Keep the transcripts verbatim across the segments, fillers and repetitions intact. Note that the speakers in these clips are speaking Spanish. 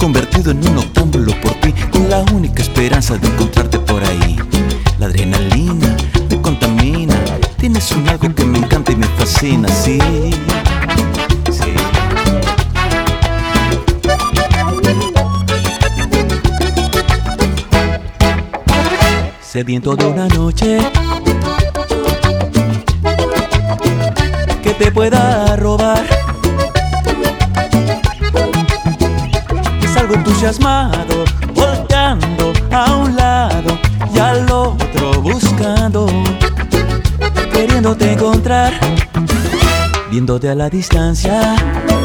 convertido en un octámbulo por ti, con la única esperanza de encontrarte por ahí. La adrenalina me contamina, tienes un algo que me encanta y me fascina, sí, sí. Sediento de una noche que te pueda robar, salgo entusiasmado, volteando a un lado y al otro buscando, queriéndote encontrar, viéndote a la distancia.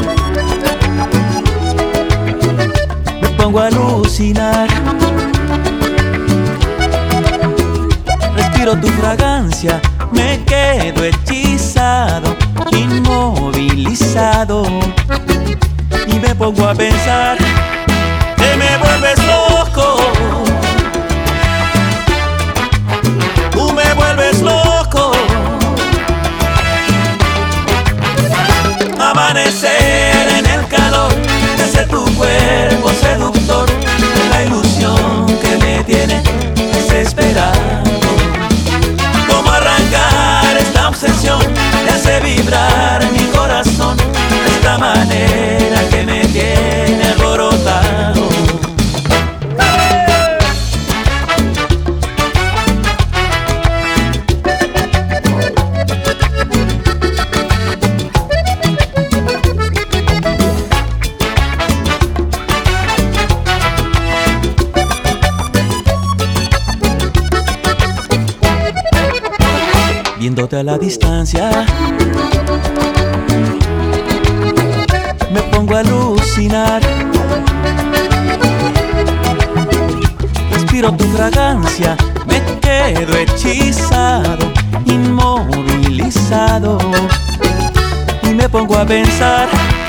Me pongo a alucinar, respiro tu fragancia, me quedo hechizado, inmovilizado, y me pongo a pensar que me vuelves loco. Tú me vuelves loco. Amanecer en el calor de ese tu cuerpo seductor, de la ilusión que me tiene desesperado. Cómo arrancar esta obsesión que hace vibrar mi corazón de esta manera que me tiene alborotado. Viéndote a la distancia, me pongo a alucinar, respiro tu fragancia, me quedo hechizado, inmovilizado, y me pongo a pensar